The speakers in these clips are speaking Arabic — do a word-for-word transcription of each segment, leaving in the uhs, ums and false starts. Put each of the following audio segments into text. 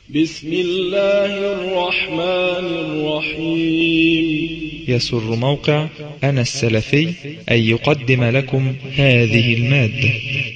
بسم الله الرحمن الرحيم. يسر موقع أنا السلفي أن يقدم لكم هذه المادة.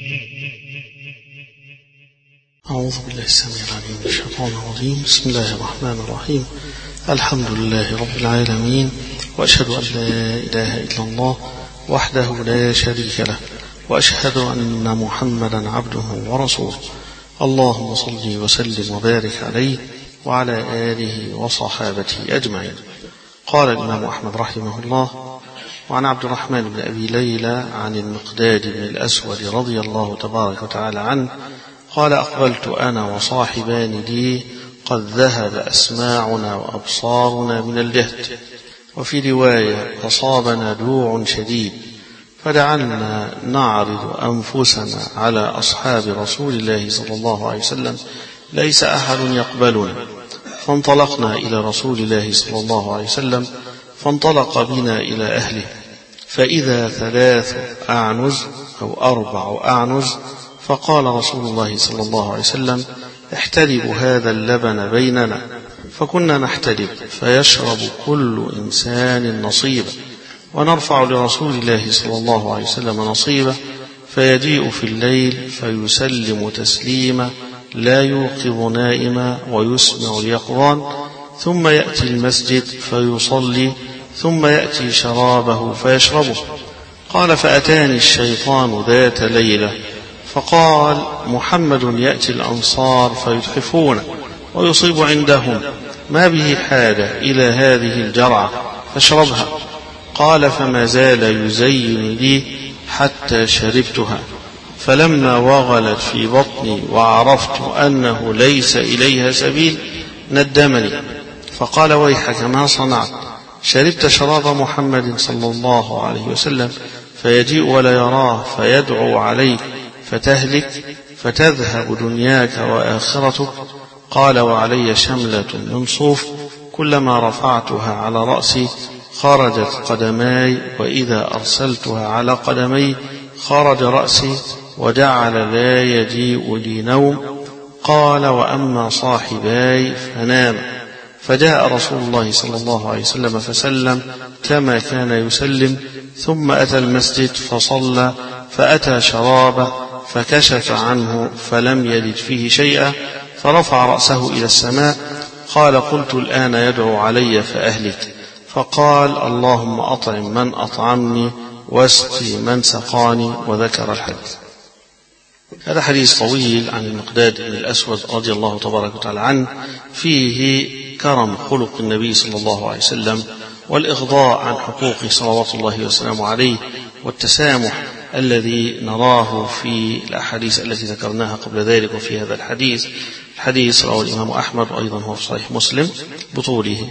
أعوذ بالله السميع العليم من الشيطان الرجيم. بسم الله الرحمن الرحيم. الحمد لله رب العالمين، وأشهد أن لا إله إلا الله وحده لا شريك له، وأشهد أن محمدا عبده ورسوله. اللهم صل وسلم وبارك عليه وعلى آله وصحابته أجمعين. قال الإمام أحمد رحمه الله: وعن عبد الرحمن بن أبي ليلى عن المقداد بن الأسود رضي الله تبارك وتعالى عنه قال: أقبلت أنا وصاحبان لي قد ذهب أسماعنا وأبصارنا من الجهد، وفي رواية أصابنا جوع شديد، فجعلنا نعرض أنفسنا على أصحاب رسول الله صلى الله عليه وسلم ليس أحد يقبلنا، فانطلقنا إلى رسول الله صلى الله عليه وسلم، فانطلق بنا إلى أهله، فإذا ثلاث أعنز أو أربع أعنز، فقال رسول الله صلى الله عليه وسلم: احتلبوا هذا اللبن بيننا، فكنا نحتلب، فيشرب كل إنسان نصيبا، ونرفع لرسول الله صلى الله عليه وسلم نصيبه، فيجيء في الليل فيسلم تسليما لا يوقظ نائما ويسمع اليقظان، ثم يأتي المسجد فيصلي، ثم يأتي شرابه فيشربه. قال: فأتاني الشيطان ذات ليلة فقال: محمد يأتي الأنصار فيتحفون ويصيب عندهم، ما به حاجة إلى هذه الجرعة فاشربها. قال: فما زال يزين لي حتى شربتها، فلما وغلت في بطني وعرفت أنه ليس إليها سبيل ندمني، فقال: ويحك ما صنعت؟ شربت شراب محمد صلى الله عليه وسلم، فيجيء ولا يراه فيدعو عليك فتهلك، فتذهب دنياك وآخرتك. قال: وعلي شملة من صوف، كلما رفعتها على رأسي خرجت قدماي، وإذا أرسلتها على قدمي خرج رأسي، وجعل لا يجيء لي نوم. قال: وأما صاحباي فنام، فجاء رسول الله صلى الله عليه وسلم فسلم كما كان يسلم، ثم أتى المسجد فصلى، فأتى شرابه فكشف عنه فلم يجد فيه شيئا، فرفع رأسه إلى السماء. قال: قلت الآن يدعو علي فأهلك. فقال: اللهم أطعم من أطعمني واسقي من سقاني، وذكر الحديث. هذا حديث طويل عن المقداد بن الأسود رضي الله تبارك وتعالى عنه، فيه كرم خلق النبي صلى الله عليه وسلم، والإغضاء عن حقوقه صلوات الله وسلامه عليه، والتسامح الذي نراه في الأحاديث التي ذكرناها قبل ذلك. وفي هذا الحديث الحديث رواه الإمام أحمد، وأيضا هو في صحيح مسلم بطوله.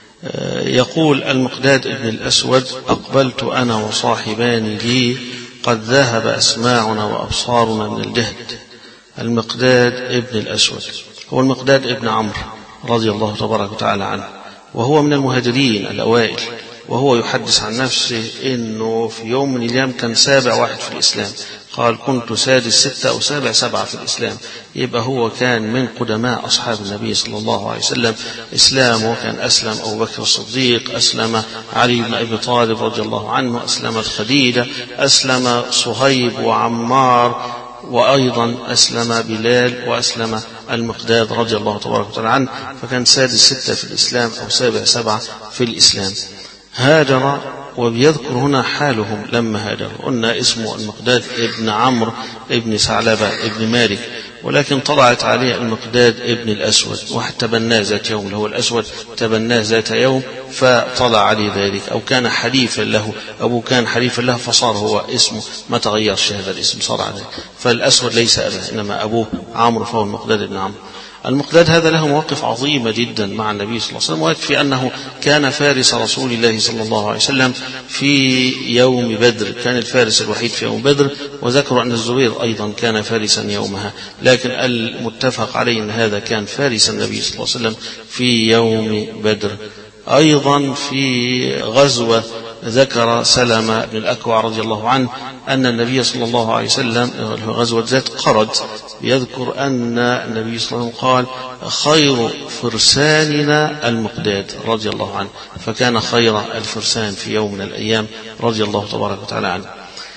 يقول المقداد بن الأسود: أقبلت أنا وصاحبان لي قد ذهب أسماعنا وأبصارنا من الجهد. المقداد بن الأسود هو المقداد بن عمرو رضي الله تبارك وتعالى عنه، وهو من المهاجرين الأوائل، وهو يحدث عن نفسه إنه في يوم من الأيام كان سابع واحد في الإسلام. قال: كنت سادس ستة أو سابع سبعة في الإسلام. يبقى هو كان من قدماء أصحاب النبي صلى الله عليه وسلم إسلامه، كان أسلم أبو بكر الصديق، أسلم علي بن أبي طالب رضي الله عنه، أسلمت خديجة، أسلم صهيب وعمار، وأيضا أسلم بلال، وأسلم المقداد رضي الله تبارك وتعالى عنه، فكان سادس ستة في الإسلام أو سابع سبعة في الإسلام. هاجر، وبيذكر هنا حالهم لما هاجر. قلنا اسمه المقداد ابن عمرو ابن ثعلبة ابن مالك، ولكن طلعت عليه المقداد ابن الأسود، واحد تبناه ذات يوم، اللي هو الأسود تبناه ذات يوم فطلع عليه ذلك، أو كان حليفا له، أبوه كان حليفا له فصار هو اسمه، ما تغيرش هذا الاسم، صار عليه. فالأسود ليس أباه، إنما أبوه عمرو، فهو المقداد ابن عمرو. المقداد هذا له مواقف عظيمة جدا مع النبي صلى الله عليه وسلم، ويكفي أنه كان فارس رسول الله صلى الله عليه وسلم في يوم بدر، كان الفارس الوحيد في يوم بدر. وذكروا أن الزبير أيضا كان فارسا يومها، لكن المتفق عليه أن هذا كان فارس النبي صلى الله عليه وسلم في يوم بدر. أيضا في غزوة ذكر سلمة بن الأكوع رضي الله عنه أن النبي صلى الله عليه وسلم غزوة ذات قرد يذكر أن النبي صلى الله عليه وسلم قال خير فرساننا المقداد رضي الله عنه، فكان خير الفرسان في يوم من الأيام رضي الله تبارك وتعالى عنه.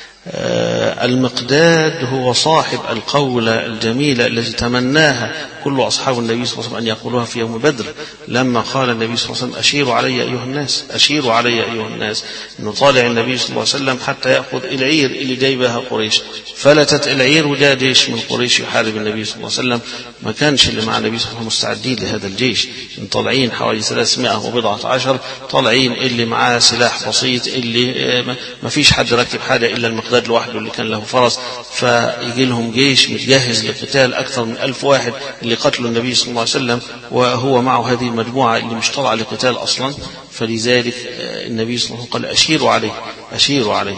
المقداد هو صاحب القولة الجميلة التي تمناها كل أصحاب النبي صلى الله عليه وسلم أن يقولوها في يوم بدر، لما قال النبي صلى الله عليه وسلم أشيروا علي أيها الناس، أشيروا علي أيها الناس، إنه طالع النبي صلى الله عليه وسلم حتى يأخذ العير اللي جايبها قريش، فلتت العير وجاء جيش من قريش يحارب النبي صلى الله عليه وسلم. ما كانش اللي مع النبي صلى الله عليه وسلم مستعدين لهذا الجيش، طالعين حوالي ثلاثمائة وبضعة عشر، طالعين اللي معاه سلاح بسيط، اللي ما فيش حد راكب حاجة إلا المقداد لوحده اللي كان له فرس، فيجي لهم جيش متجهز للقتال أكثر من ألف واحد اللي قتلوا النبي صلى الله عليه وسلم، وهو معه هذه المجموعة اللي مش طالعة لقتال أصلا. فلذلك النبي صلى الله عليه وسلم قال أشيروا عليه أشيروا عليه.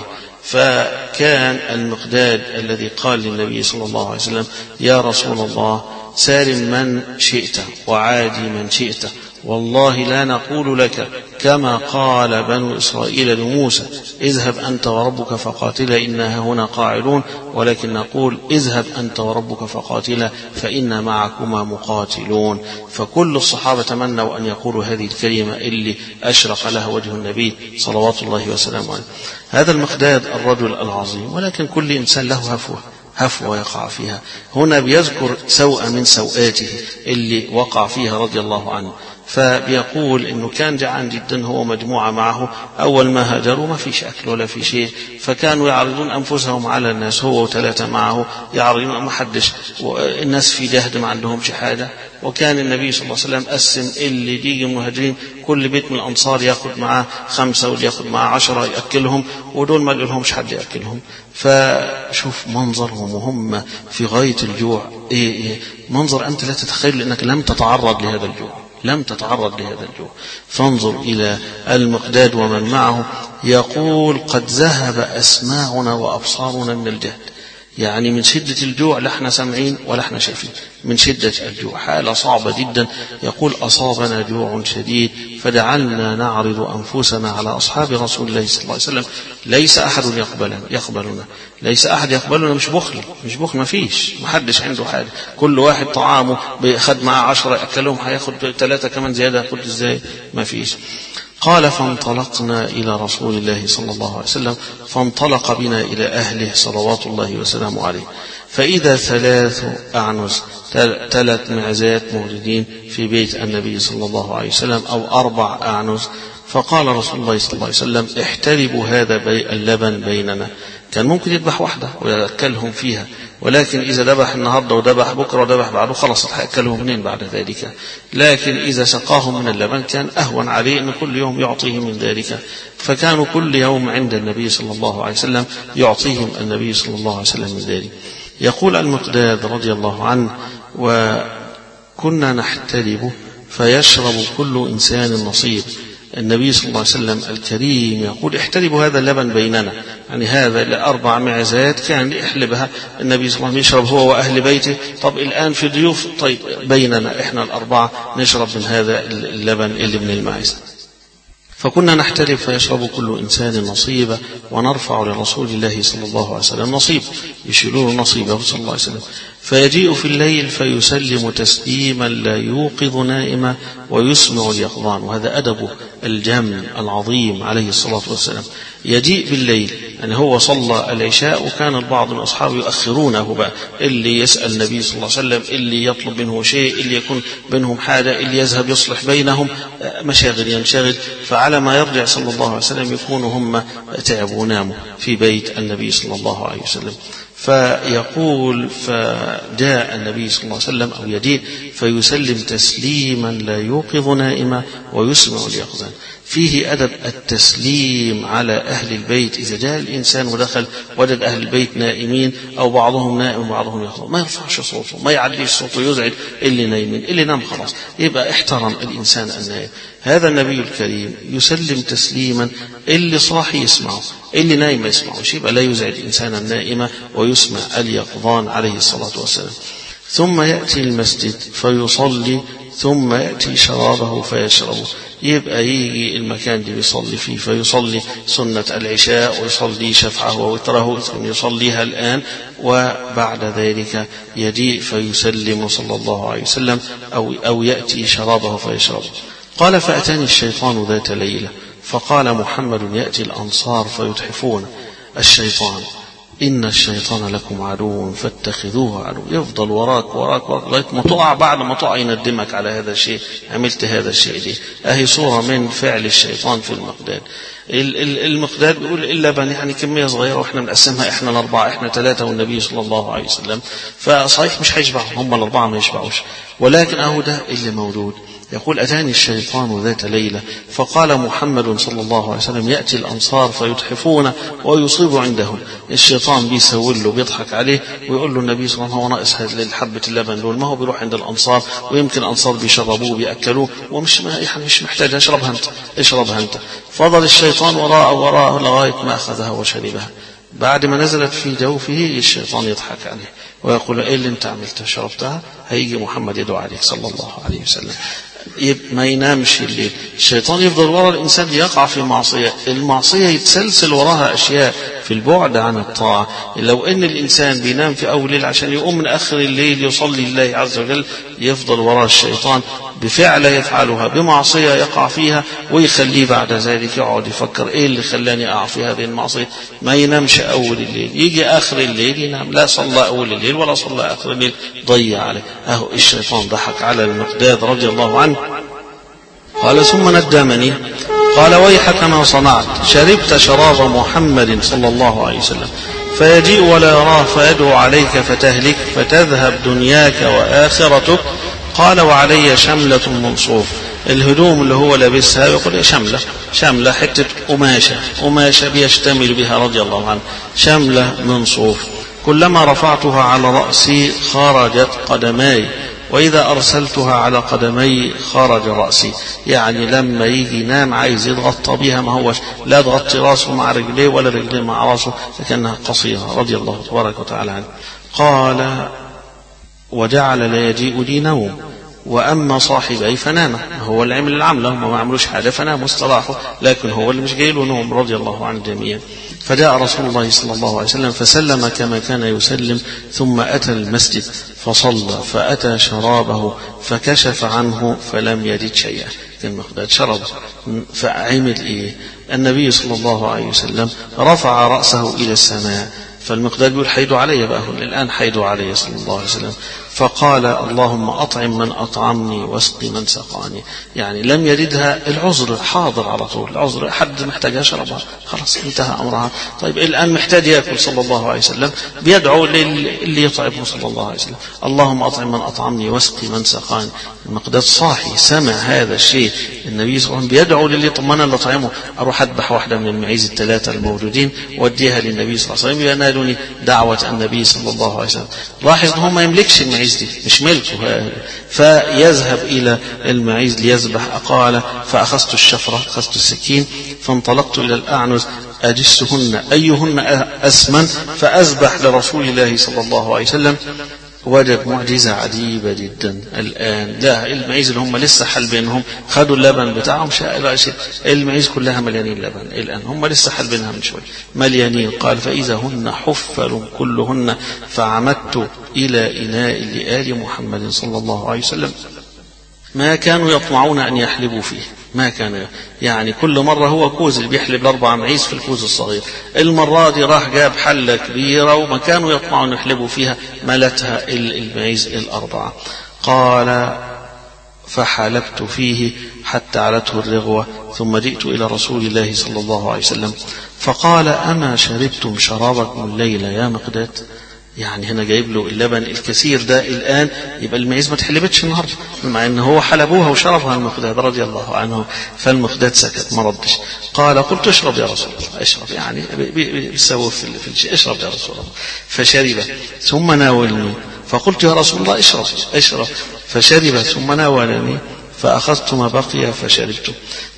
فكان المقداد الذي قال للنبي صلى الله عليه وسلم يا رسول الله سالم من شئت وعادي من شئت، والله لا نقول لك كما قال بنو إسرائيل لموسى اذهب أنت وربك فقاتلا إنها هنا قاعدون، ولكن نقول اذهب أنت وربك فقاتلا فإن معكما مقاتلون. فكل الصحابة تمنوا أن يقولوا هذه الكلمة اللي أشرق لها وجه النبي صلوات الله وسلامه عليه. هذا المقداد الرجل العظيم، ولكن كل إنسان له هفوة هفوة يقع فيها. هنا بيذكر سوء من سوءاته اللي وقع فيها رضي الله عنه، فبيقول انه كان جعان جدا هو مجموعة معه، اول ما هاجروا ما فيش اكل ولا في شيء، فكانوا يعرضون انفسهم على الناس، هو وثلاثة معه يعرضون، ما حدش، الناس في جهد ما عندهمش حاجة. وكان النبي صلى الله عليه وسلم قسم اللي يجي مهاجرين كل بيت من الانصار ياخذ معاه خمسة واللي ياخذ معاه عشرة ياكلهم، ودول ما لهمش حد ياكلهم. فشوف منظرهم وهم في غاية الجوع، إيه إيه منظر أنت لا تتخيل أنك لم تتعرض لهذا الجوع، لم تتعرض لهذا الجوع. فانظر إلى المقداد ومن معه، يقول قد ذهب أسماعنا وأبصارنا من الجهد، يعني من شدة الجوع لا احنا سامعين ولا احنا شايفين، من شدة الجوع حالة صعبة جدا. يقول أصابنا جوع شديد فجعلنا نعرض أنفسنا على أصحاب رسول الله صلى الله عليه وسلم، ليس أحد يقبلنا يقبلنا ليس أحد يقبلنا مش بخل مش بخل ما فيش، ما حدش عنده حاجة، كل واحد طعامه بياخد معاه عشرة يأكلهم، هياخد ثلاثة كمان زيادة، ياخد ازاي؟ ما فيش. قال فانطلقنا إلى رسول الله صلى الله عليه وسلم، فانطلق بنا إلى أهله صلوات الله وسلامه عليه، فإذا ثلاث أعنز ثلاث معزات موجودين في بيت النبي صلى الله عليه وسلم أو أربع أعنز. فقال رسول الله صلى الله عليه وسلم احتربوا هذا اللبن بيننا. كان ممكن يذبح واحدة ويأكلهم فيها، ولكن إذا ذبح النهاردة وذبح بكرة وذبح بعده خلاص هيأكلهم منين بعد ذلك؟ لكن إذا سقاهم من اللبن كان أهون عليه أن كل يوم يعطيهم من ذلك، فكانوا كل يوم عند النبي صلى الله عليه وسلم يعطيهم النبي صلى الله عليه وسلم من ذلك. يقول المقداد رضي الله عنه وكنا نحترب فيشرب كل إنسان نصيب. النبي صلى الله عليه وسلم الكريم يقول احتربوا هذا اللبن بيننا، يعني هذا الأربع معزات كان يحلبها النبي صلى الله عليه وسلم يشرب هو وأهل بيته. طب الآن في ضيوف، طيب بيننا إحنا الأربعة نشرب من هذا اللبن اللي من المعز. فكنا نحترب فيشرب كل إنسان نصيبه ونرفع لرسول الله صلى الله عليه وسلم نصيب، يشيلون نصيبه صلى الله عليه وسلم. فيجيء في الليل فيسلم تسليما لا يوقظ نائما ويسمع اليقظان، وهذا أدبه الجم العظيم عليه الصلاة والسلام. يجيء بالليل، يعني هو صلى العشاء وكان البعض من أصحابه يؤخرونه بقى، اللي يسأل النبي صلى الله عليه وسلم، اللي يطلب منه شيء، اللي يكون بينهم حاجة، اللي يذهب يصلح بينهم، مشاغل ينشغل. فعلى ما يرجع صلى الله عليه وسلم يكونوا هم تعبوا وناموا في بيت النبي صلى الله عليه وسلم. فيقول فجاء النبي صلى الله عليه وسلم أو يجيء فيسلم تسليما لا يوقظ نائما ويسمع اليقظان. فيه أدب التسليم على أهل البيت. إذا جاء الإنسان ودخل وجد أهل البيت نائمين أو بعضهم نائم وبعضهم يقظ، ما يرفعش صوته، ما يعليش صوته يزعج اللي نايمين، اللي نام خلاص يبقى احترم الإنسان النائم. هذا النبي الكريم يسلم تسليما، اللي صاحي يسمعه، اللي نايم ما يسمعوش، يبقى لا يزعج الإنسان النائم ويسمع اليقظان عليه الصلاة والسلام. ثم يأتي المسجد فيصلي ثم يأتي شرابه فيشربه. يبقى يجي المكان اللي بيصلي فيه فيصلي سنة العشاء ويصلي شفعه ووتره يصليها الآن، وبعد ذلك يجيء فيسلم صلى الله عليه وسلم أو, أو يأتي شرابه فيشربه. قال فأتاني الشيطان ذات ليلة فقال محمد يأتي الأنصار فيتحفون الشيطان إن الشيطان لكم عدو فاتخذوه عدو. يفضل وراك وراك وراك لغاية ما تقع، بعد ما تقع يندمك على هذا الشيء، عملت هذا الشيء دي. أهي صورة من فعل الشيطان في المقداد. المقداد بيقول اللبن يعني كمية صغيرة واحنا بنقسمها احنا الأربعة، احنا ثلاثة والنبي صلى الله عليه وسلم، فصحيح مش هيشبعهم، هم الأربعة ما يشبعوش، ولكن أهو ده اللي موجود. يقول أتاني الشيطان ذات ليلة فقال محمد صلى الله عليه وسلم يأتي الأنصار فيتحفون ويصيب عندهم. الشيطان بيسول له بيضحك عليه ويقول له النبي صلى الله عليه وسلم هو ناقص الحبة اللبن دول، ما هو بيروح عند الأنصار ويمكن الأنصار بيشربوه بيأكلوه ومش مش محتاج، اشربها أنت اشربها أنت. فضل الشيطان وراء وراء لغاية ما أخذها وشربها. بعد ما نزلت في جوفه الشيطان يضحك عليه ويقول ايه اللي انت عملته شربتها، هيجي محمد يدعو عليك صلى الله عليه وسلم. ما ينامش الليل، الشيطان يفضل وراء الإنسان يقع في معصية، المعصية يتسلسل وراها أشياء في البعد عن الطاعة. لو أن الإنسان بينام في أول الليل عشان يقوم من آخر الليل يصلي لله عز وجل، يفضل وراء الشيطان بفعل يفعلها بمعصية يقع فيها ويخليه بعد ذلك يقعد يفكر إيه اللي خلاني أقع في هذه المعصية. ما ينامش أول الليل، يجي آخر الليل ينام، لا صلى أول الليل ولا صلى آخر الليل، ضيع عليه. أهو الشيطان ضحك على المقداد رضي الله عنه. قال ثم ندمني قال ويحك ما صنعت، شربت شراب محمد صلى الله عليه وسلم فيجيء ولا يراه فيدعو عليك فتهلك فتذهب دنياك وآخرتك. قال وعلي شملة من صوف، الهدوم اللي هو لابسها يقول شملة، شملة حتة قماشة قماشة بيشتمل بها رضي الله عنه، شملة من صوف. كلما رفعتها على رأسي خرجت قدماي وإذا أرسلتها على قدمي خرج رأسي. يعني لما يجي ينام عايز يضغط بها، ما هوش لا يضغط رأسه مع رجليه ولا رجليه مع رأسه، لكنها قصيرة رضي الله تبارك وتعالى عنه. قال وجعل لا يجيء لي نوم وأما صاحبي فنام، هو اللي عمل العمل، هم ما عملوش حاجة فناموا استراحوا، لكن هو اللي مش جاي له نوم رضي الله عنه جميعا. فجاء رسول الله صلى الله عليه وسلم فسلم كما كان يسلم، ثم أتى المسجد فصلى فأتى شرابه فكشف عنه فلم يجد شيئا. المقداد شرب فعمل إيه؟ النبي صلى الله عليه وسلم رفع رأسه إلى السماء، فالمقداد يقول حيدوا علي بقى الآن، حيدوا علي صلى الله عليه وسلم. فقال اللهم أطعم من أطعمني واسقي من سقاني. يعني لم يردها، العذر حاضر على طول، العذر حد محتاج يشربها خلاص انتهى أمرها. طيب الآن محتاج يأكل صلى الله عليه وسلم، بيدعو اللي يطعمه صلى الله عليه وسلم اللهم أطعم من أطعمني واسقي من سقاني. المقداد صاحي سمع هذا الشيء، النبي صلى الله عليه وسلم بيدعو للي طمنا اللي طعمه، أروح أذبح واحدة من المعيز الثلاثة الموجودين واديها للنبي صلى الله عليه وسلم ينالني دعوة النبي صلى الله عليه وسلم. لاحظ أنه ما يملكش المعيز دي، مش ملكه، فيذهب إلى المعيز ليذبح. قال فأخذت الشفرة، أخذت السكين فانطلقت إلى الأعنز أجسهن أيهن أسمن فأذبح لرسول الله صلى الله عليه وسلم. وجد معجزة عجيبة جدا. الآن لا المعيز اللي هم لسه حلبينهم خدوا اللبن بتاعهم، شاء المعيز كلها مليانين لبن، الآن هم لسه حلبينها من شوي مليانين. قال فإذا هن حفل كلهن فعمدت إلى إناء لآل محمد صلى الله عليه وسلم ما كانوا يطمعون أن يحلبوا فيه، ما كان يعني كل مرة هو كوز اللي بيحلب الأربع معيز في الكوز الصغير، المرة دي راح جاب حلة كبيرة وما كانوا يطمعون يحلبوا فيها ملتها المعيز الأربعة. قال فحلبت فيه حتى علته الرغوة ثم جئت إلى رسول الله صلى الله عليه وسلم فقال أما شربتم شرابكم الليلة يا مقداد؟ يعني هنا جايب له اللبن الكثير ده الآن، يبقى المعيز ما تحلبتش النهارده، مع ان هو حلبوها وشربها المقداد رضي الله عنه. فالمقداد سكت ما ردش. قال قلت اشرب يا رسول الله، اشرب يعني بيسوي في الشيء، اشرب يا رسول الله. فشرب ثم ناولني فقلت يا رسول الله اشرب اشرب فشرب ثم ناولني فأخذت ما بقي فشربت.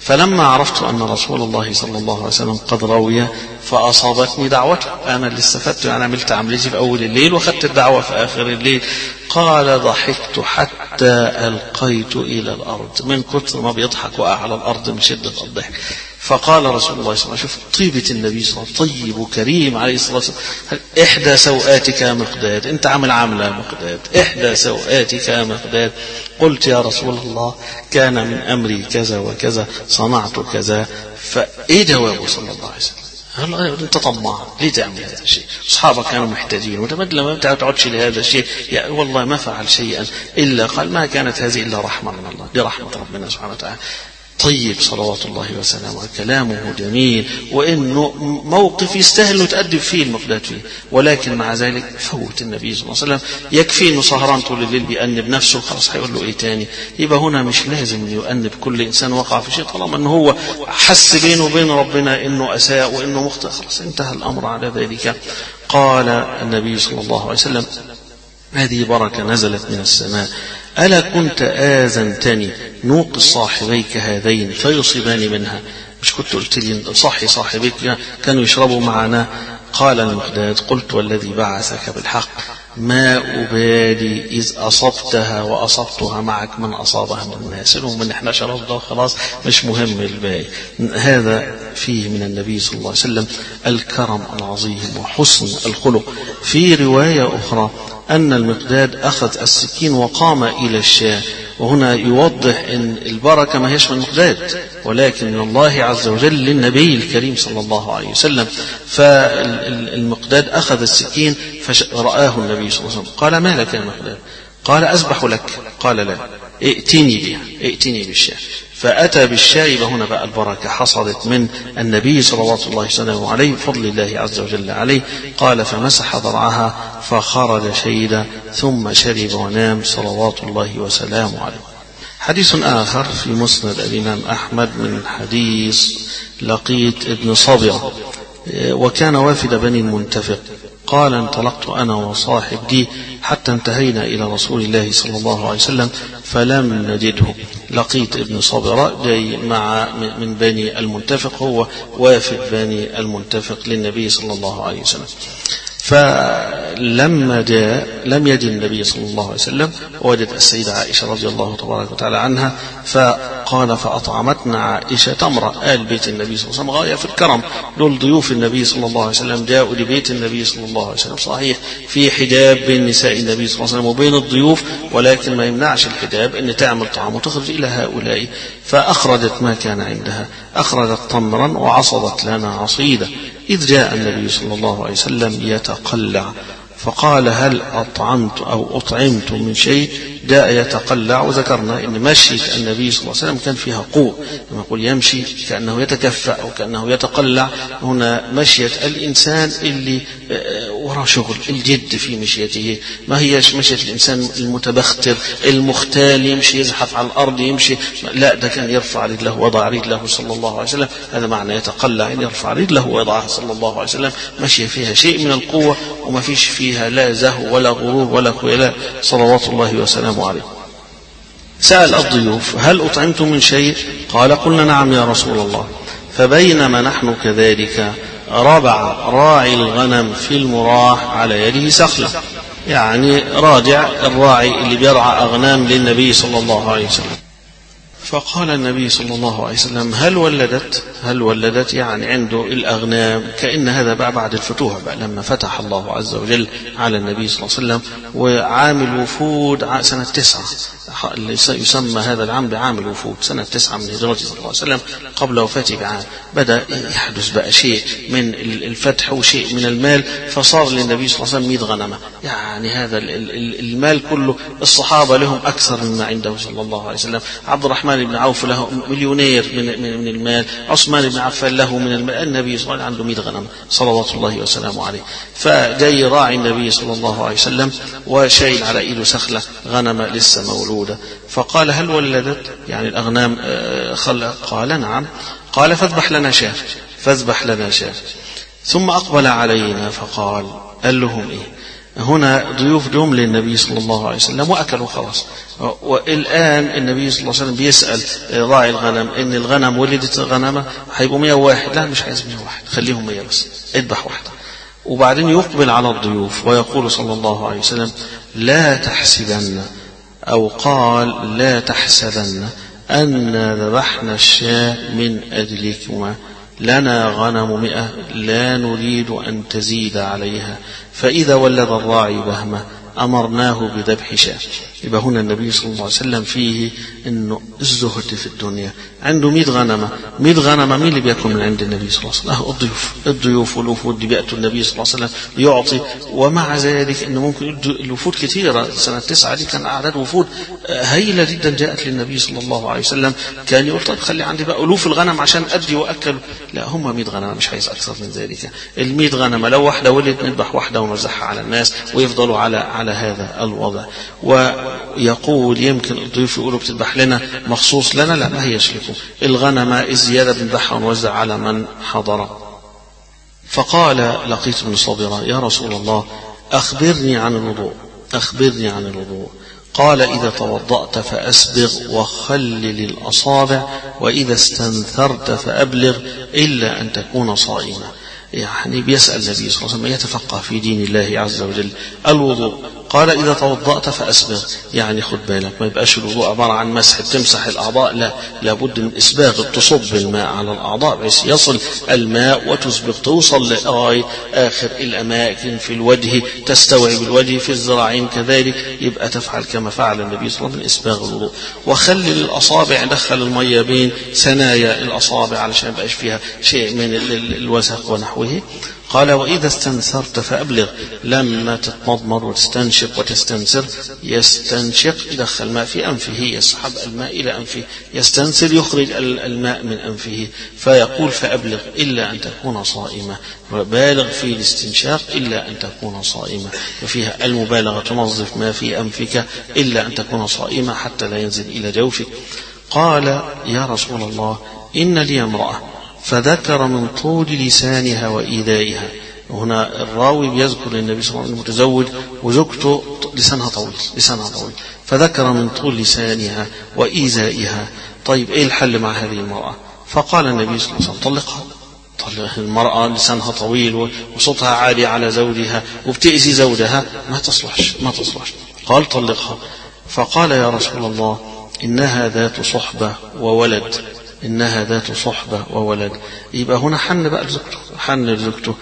فلما عرفت أن رسول الله صلى الله عليه وسلم قد روي فأصابتني دعوته، أنا اللي استفدت، يعني عملت عملتي في أول الليل وخدت الدعوة في آخر الليل. قال ضحكت حتى ألقيت إلى الأرض، من كثر ما بيضحك وقع على الأرض من شدة الضحك. فقال رسول الله صلى الله عليه وسلم، شوف طيبة النبي صلى الله عليه وسلم، طيب وكريم عليه الصلاة والسلام، إحدى سوآتك يا مقداد، أنت عامل عاملة يا مقداد، إحدى سوآتك يا مقداد. قلت يا رسول الله كان من أمري كذا وكذا، صنعت كذا. فإيه جوابه صلى الله عليه وسلم؟ هل أنت طماع ليه تعمل هذا الشيء؟ أصحابك كانوا محتاجين وتبدل ما تعودش لهذا الشيء، يعني والله ما فعل شيئا إلا قال ما كانت هذه إلا رحمة من الله، برحمة ربنا سبحانه وتعالى. طيب صلوات الله وسلامه، كلامه جميل، وإنه موقف يستاهل أن تأدب فيه المقداد فيه، ولكن مع ذلك فوت النبي صلى الله عليه وسلم. يكفي إنه سهران طول الليل بيأنب نفسه، خلاص هيقول له إيه تاني؟ يبقى هنا مش لازم يؤنب كل إنسان وقع في شيء، طالما إنه هو حس بينه وبين ربنا إنه أساء وإنه مخطئ، خلاص انتهى الأمر على ذلك. قال النبي صلى الله عليه وسلم: هذه بركة نزلت من السماء، ألا كنت آذنتني نوق صاحبيك هذين فيصيبان منها؟ مش كنت قلت لي صحي صاحبيك كانوا يشربوا معنا؟ قال المقداد: قلت والذي بعثك بالحق ما أبالي إذ أصبتها وأصبتها معك من أصابها من الناس، من إحنا شربنا خلاص مش مهم الباقي. هذا فيه من النبي صلى الله عليه وسلم الكرم العظيم وحسن الخلق. في رواية أخرى أن المقداد أخذ السكين وقام إلى الشاة، وهنا يوضح أن البركة ما هيش من المقداد ولكن من الله عز وجل للنبي الكريم صلى الله عليه وسلم. فالمقداد أخذ السكين فرآه النبي صلى الله عليه وسلم، قال: ما لك يا مقداد؟ قال: أذبح لك. قال: لا، ائتني بها، ائتني بالشاة. فأتى بالشاة، وهنا بقى البركة حصلت من النبي صلى الله عليه وسلم عليه بفضل الله عز وجل عليه. قال: فمسح ضرعها فخرج شيدا ثم شرب ونام صلوات الله وسلامه عليه. حديث آخر في مسند الإمام أحمد من حديث لقيط ابن صبرة، وكان وافد بني المنتفق. قال: انطلقت أنا وصاحبي حتى انتهينا إلى رسول الله صلى الله عليه وسلم فلم نجده. لقيط ابن صبرة جاي مع من بني المنتفق، هو وافد بني المنتفق للنبي صلى الله عليه وسلم. فلما جاء لم يجد النبي صلى الله عليه وسلم، ووجد السيدة عائشة رضي الله تبارك وتعالى عنها، فقال: فأطعمتنا عائشة تمرة. آل بيت النبي صلى الله عليه وسلم غاية في الكرم، دول ضيوف النبي صلى الله عليه وسلم جاءوا لبيت النبي صلى الله عليه وسلم. صحيح في حجاب بين نساء النبي صلى الله عليه وسلم وبين الضيوف، ولكن ما يمنعش الحجاب أن تعمل طعام وتخرج إلى هؤلاء. فأخرجت ما كان عندها، أخرجت تمرا وعصدت لنا عصيدة. إذ جاء النبي صلى الله عليه وسلم يتقلع، فقال: هل أطعمت أو أطعمت من شيء؟ جاء يتقلع، وذكرنا أن مشية النبي صلى الله عليه وسلم كان فيها قوة، لما يقول يمشي كأنه يتكفأ أو كأنه يتقلع، هنا مشية الإنسان اللي وراء شغل، الجد في مشيته، ما هيش مشية الإنسان المتبختر المختال يمشي يزحف على الأرض يمشي، لا، ده كان يرفع رجله وضع رجله صلى الله عليه وسلم. هذا معنى يتقلع، أن يرفع رجله ويضعها صلى الله عليه وسلم. مشي فيها شيء من القوة وما فيش فيها لا زهو ولا غرور ولا خيلاء صلوات الله وسلامه عليه. سأل الضيوف: هل أطعمتم من شيء؟ قال: قلنا: نعم يا رسول الله. فبينما نحن كذلك ربع راعي الغنم في المراح على يده سخلة، يعني راجع الراعي اللي بيرعى أغنام للنبي صلى الله عليه وسلم. فقال النبي صلى الله عليه وسلم: هل ولدت؟ هل ولدت يعني عنده الأغنام، كأن هذا بقى بعد الفتوح بقى لما فتح الله عز وجل على النبي صلى الله عليه وسلم، وعام الوفود سنة تسعة، يسمى هذا العام بعام الوفود، سنة تسعة من هجرته صلى الله عليه وسلم قبل وفاته بعام. بدأ يحدث بقى شيء من الفتح وشيء من المال، فصار للنبي صلى الله عليه وسلم مئة غنمة، يعني هذا المال كله الصحابة لهم أكثر مما عنده صلى الله عليه وسلم. عبد الرحمن بن عوف له مليونير من من المال، عثمان بن عفان له من المال، النبي صلى الله عليه وسلم عنده مئة غنم صلوات الله وسلامه عليه. فجاي راعي النبي صلى الله عليه وسلم وشايل على ايده سخلة غنمة لسه مولودة، فقال: هل ولدت؟ يعني الأغنام خلق؟ قال: نعم. قال: فاذبح لنا شاة. فاذبح لنا شاة. ثم أقبل علينا فقال: قال لهم إيه؟ هنا ضيوف جم للنبي صلى الله عليه وسلم وأكلوا خلاص. والآن النبي صلى الله عليه وسلم بيسأل راعي الغنم إن الغنم ولدت غنمة هيبقوا مية وواحد. لا مش عايز مية وواحد، خليهم مية بس، اذبح واحدة. وبعدين يقبل على الضيوف ويقول صلى الله عليه وسلم لا تحسبن، أو قال لا تحسبن أن ذبحنا الشاة من أجلكما، لنا غنم مئة لا نريد أن تزيد عليها، فإذا ولد الراعي بهمة أمرناه بذبح شاة. يبقى هنا النبي صلى الله عليه وسلم فيه إنه الزهد في الدنيا. عنده مئة غنمة، مئة غنمة مين اللي بيأكل من عند النبي صلى الله عليه وسلم؟ الضيوف الضيوف والوفود اللي بيأتوا النبي صلى الله عليه وسلم يعطي. ومع ذلك إنه ممكن الوفود كثيرة. سنة تسعة دي كان أعداد وفود هائلة جدا جاءت للنبي صلى الله عليه وسلم. كان يقول طيب خلي عندي بقى ألوف الغنم عشان أدي وأكل. لا هم مئة غنمة، مش عايز أكثر من ذلك. المئة غنمة لو واحدة ولد نذبح واحدة ونوزعها على الناس ويفضلوا على على هذا الوضع. ويقول يمكن الضيوف يقولوا بتذبح لنا مخصوص لنا، لا ما هيش لكم. الغنمة الزيادة بنذبحها ونوزع على من حضر. فقال لقيت بن صبرة يا رسول الله أخبرني عن الوضوء، أخبرني عن الوضوء. قال إذا توضأت فأسبغ وخلل الأصابع، وإذا استنثرت فأبلغ إلا أن تكون صائما. يعني بيسأل النبي صلى الله عليه وسلم يتفقه في دين الله عز وجل. الوضوء قال إذا توضأت فأسبغ، يعني خد بالك ما يبقاش الوضوء عبارة عن مسح تمسح الأعضاء، لا لابد من إسباغ، تصب الماء على الأعضاء بحيث يصل الماء وتسبغ توصل لغاية آخر الأماكن في الوجه، تستوعب الوجه في الذراعين كذلك. يبقى تفعل كما فعل النبي صلى الله عليه وسلم إسباغ الوضوء. وخلل الأصابع، دخل المية بين ثنايا الأصابع علشان ما يبقاش فيها شيء من الوسخ ونحوه. قال وإذا استنثرت فأبلغ، لما تتمضمض وتستنشق وتستنثر، يستنشق يدخل الماء في أنفه، يسحب الماء إلى أنفه، يستنثر يخرج الماء من أنفه. فيقول فأبلغ إلا أن تكون صائمة، وبالغ في الاستنشاق إلا أن تكون صائمة. وفيها المبالغة تنظف ما في أنفك إلا أن تكون صائمة حتى لا ينزل إلى جوفك. قال يا رسول الله إن لي امرأة، فذكر من طول لسانها وإيذائها. هنا الراوي بيذكر للنبي صلى الله عليه وسلم متزوج وزوجته لسانها طويل، لسانها طويل، فذكر من طول لسانها وإيذائها. طيب إيه الحل مع هذه المرأة؟ فقال النبي صلى الله عليه وسلم طلقها. طلق المرأة لسانها طويل وصوتها عالي على زوجها وبتأذي زوجها، ما تصلحش ما تصلحش. قال طلقها. فقال يا رسول الله إنها ذات صحبة وولد، إنها ذات صحبة وولد. يبقى هنا حن بقى لزوجته، حن لزوجته،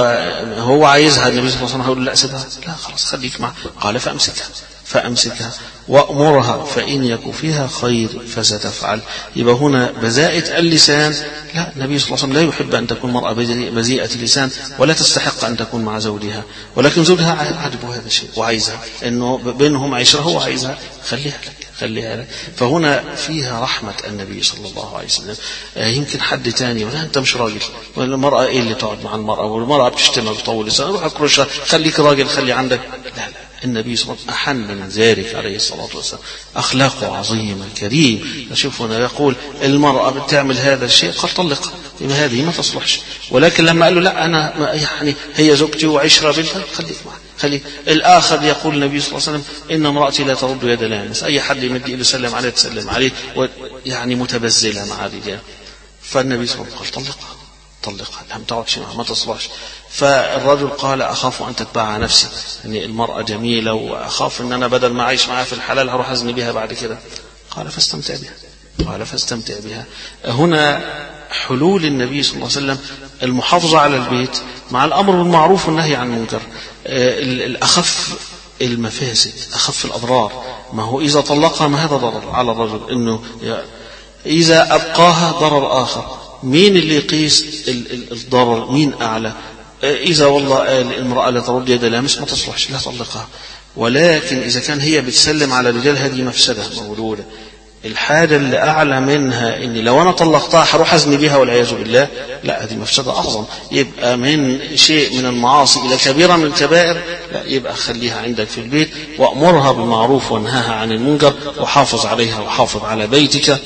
فهو عايزها. النبي صلى الله عليه وسلم هيقول لا سيبها، لا خلاص خليك معها. قال فأمسكها، فأمسكها وأمرها فإن يكن فيها خير فستفعل. يبقى هنا بذاءة اللسان، لا النبي صلى الله عليه وسلم لا يحب أن تكون مرأة بذيئة اللسان ولا تستحق أن تكون مع زوجها، ولكن زوجها عجبه هذا الشيء وعايزها، إنه بينهم عشرة هو عايزها، خليها لك خليها لك. فهنا فيها رحمة النبي صلى الله عليه وسلم. يمكن حد تاني ولا أنت مش راجل، والمرأة إيه اللي تقعد مع المرأة، والمرأة بتشتمها بتطول لسانها، روح اكرشها، خليك راجل خلي عندك. لا لا، النبي صلى الله عليه وسلم أحن من ذلك عليه الصلاة والسلام. أخلاقه عظيمة كريم. نشوف هنا يقول المرأة بتعمل هذا الشيء قال طلقها، يبقى هذه ما تصلحش. ولكن لما قال له لا أنا يعني هي زوجتي وعشرة بنتها، خليك معها خلي. الآخر يقول النبي صلى الله عليه وسلم إن امرأتي لا ترد يد لامس، أي حد يمد إيده يسلم عليه تسلم عليه، ويعني متبذلة مع الرجال. فالنبي صلى الله عليه وسلم قال طلقها طلقها، لا ما تقعدش معها ما تصلحش. فالرجل قال أخاف أن تتبعها نفسي، يعني المرأة جميلة وأخاف أن أنا بدل ما أعيش معها في الحلال هروح أزني بها بعد كده. قال فاستمتع بها، قال فاستمتع بها. هنا حلول النبي صلى الله عليه وسلم المحافظة على البيت مع الأمر بالمعروف والنهي عن المنكر، الأخف المفاسد أخف الأضرار. ما هو إذا طلقها ما هذا ضرر على الرجل، إنه إذا أبقاها ضرر آخر. مين اللي يقيس الضرر؟ مين أعلى؟ إذا والله المرأة لا ترد يد لامس ما تصلحش، لا تطلقها. ولكن إذا كان هي بتسلم على الرجال هذه مفسدة موجودة. الحاجة اللي أعلى منها إني لو أنا طلقتها هروح أزني بها والعياذ بالله، لا هذه مفسدة أعظم. يبقى من شيء من المعاصي إلى كبيرة من الكبائر، لا يبقى خليها عندك في البيت وأمرها بالمعروف وانهاها عن المنكر وحافظ عليها وحافظ على بيتك.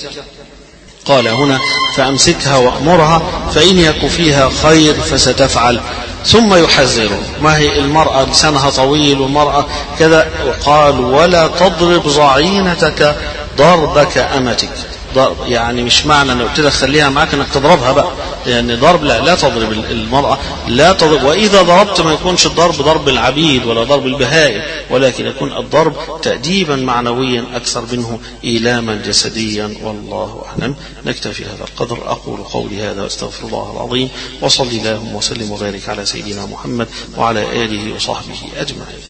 قال هنا فأمسكها وأمرها فإن يك فيها خير فستفعل. ثم يحذره. ما هي المرأة لسانها طويل والمرأة كذا، وقال ولا تضرب ضعينتك ضربك أمتك. ضرب يعني مش معنى أن قلت لك خليها معاك أنك تضربها بقى، يعني ضرب لا لا تضرب المرأة، لا تضرب. وإذا ضربت ما يكونش الضرب ضرب العبيد ولا ضرب البهائم، ولكن يكون الضرب تأديبا معنويا أكثر منه إيلاما جسديا. والله أعلم. نكتفي هذا القدر. أقول قولي هذا واستغفر الله العظيم، وصلي اللهم وسلم وبارك على سيدنا محمد وعلى آله وصحبه أجمعين.